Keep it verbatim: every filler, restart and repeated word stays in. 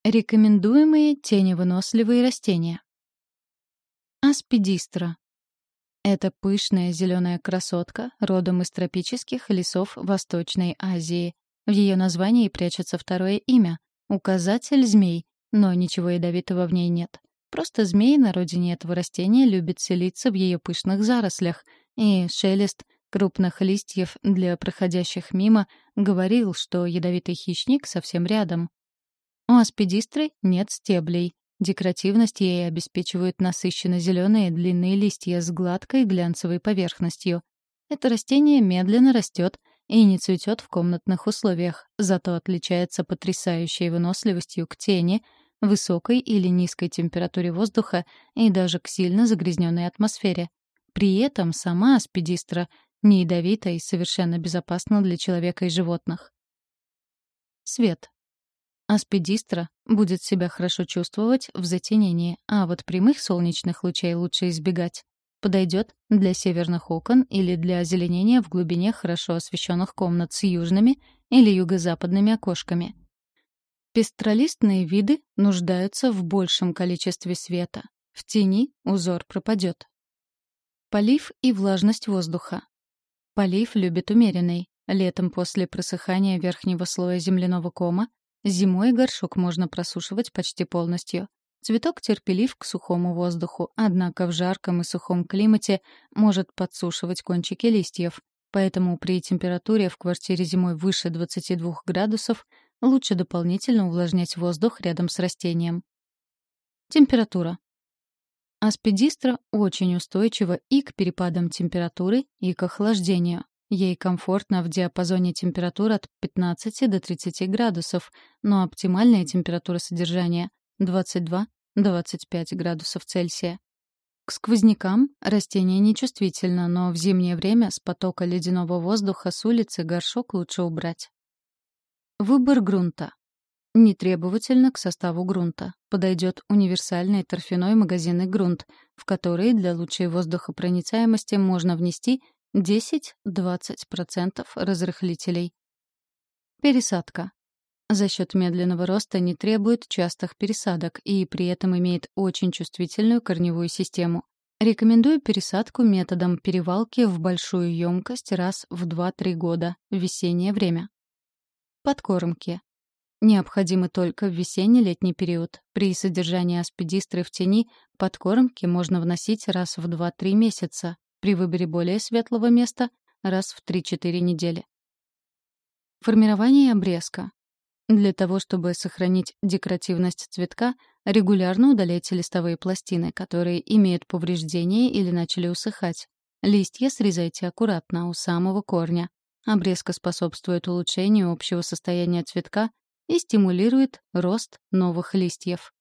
Рекомендуемые теневыносливые растения. Аспидистра. Это пышная зеленая красотка, родом из тропических лесов Восточной Азии. В ее названии прячется второе имя — указатель змей, но ничего ядовитого в ней нет. Просто змеи на родине этого растения любят селиться в ее пышных зарослях, и шелест крупных листьев для проходящих мимо говорил, что ядовитый хищник совсем рядом. У аспидистры нет стеблей. Декоративность ей обеспечивают насыщенно зеленые длинные листья с гладкой глянцевой поверхностью. Это растение медленно растет и не цветет в комнатных условиях, зато отличается потрясающей выносливостью к тени, высокой или низкой температуре воздуха и даже к сильно загрязненной атмосфере. При этом сама аспидистра не ядовита и совершенно безопасна для человека и животных. Свет. Аспидистра будет себя хорошо чувствовать в затенении, а вот прямых солнечных лучей лучше избегать. Подойдет для северных окон или для озеленения в глубине хорошо освещенных комнат с южными или юго-западными окошками. Пестролистные виды нуждаются в большем количестве света. В тени узор пропадет. Полив и влажность воздуха. Полив любит умеренный. Летом после просыхания верхнего слоя земляного кома зимой горшок можно просушивать почти полностью. Цветок терпелив к сухому воздуху, однако в жарком и сухом климате может подсушивать кончики листьев. Поэтому при температуре в квартире зимой выше двадцати двух градусов лучше дополнительно увлажнять воздух рядом с растением. Температура. Аспидистра очень устойчива и к перепадам температуры, и к охлаждению. Ей комфортно в диапазоне температур от пятнадцати до тридцати градусов, но оптимальная температура содержания — двадцать два — двадцать пять градусов Цельсия. К сквознякам растение нечувствительно, но в зимнее время с потока ледяного воздуха с улицы горшок лучше убрать. Выбор грунта. Нетребовательно к составу грунта. Подойдет универсальный торфяной магазинный грунт, в который для лучшей воздухопроницаемости можно внести десять-двадцать процентов разрыхлителей. Пересадка. За счет медленного роста не требует частых пересадок и при этом имеет очень чувствительную корневую систему. Рекомендую пересадку методом перевалки в большую емкость раз в два-три года в весеннее время. Подкормки. Необходимы только в весенне-летний период. При содержании аспидистры в тени подкормки можно вносить раз в два-три месяца. При выборе более светлого места — раз в три-четыре недели. Формирование обрезка. Для того, чтобы сохранить декоративность цветка, регулярно удаляйте листовые пластины, которые имеют повреждения или начали усыхать. Листья срезайте аккуратно у самого корня. Обрезка способствует улучшению общего состояния цветка и стимулирует рост новых листьев.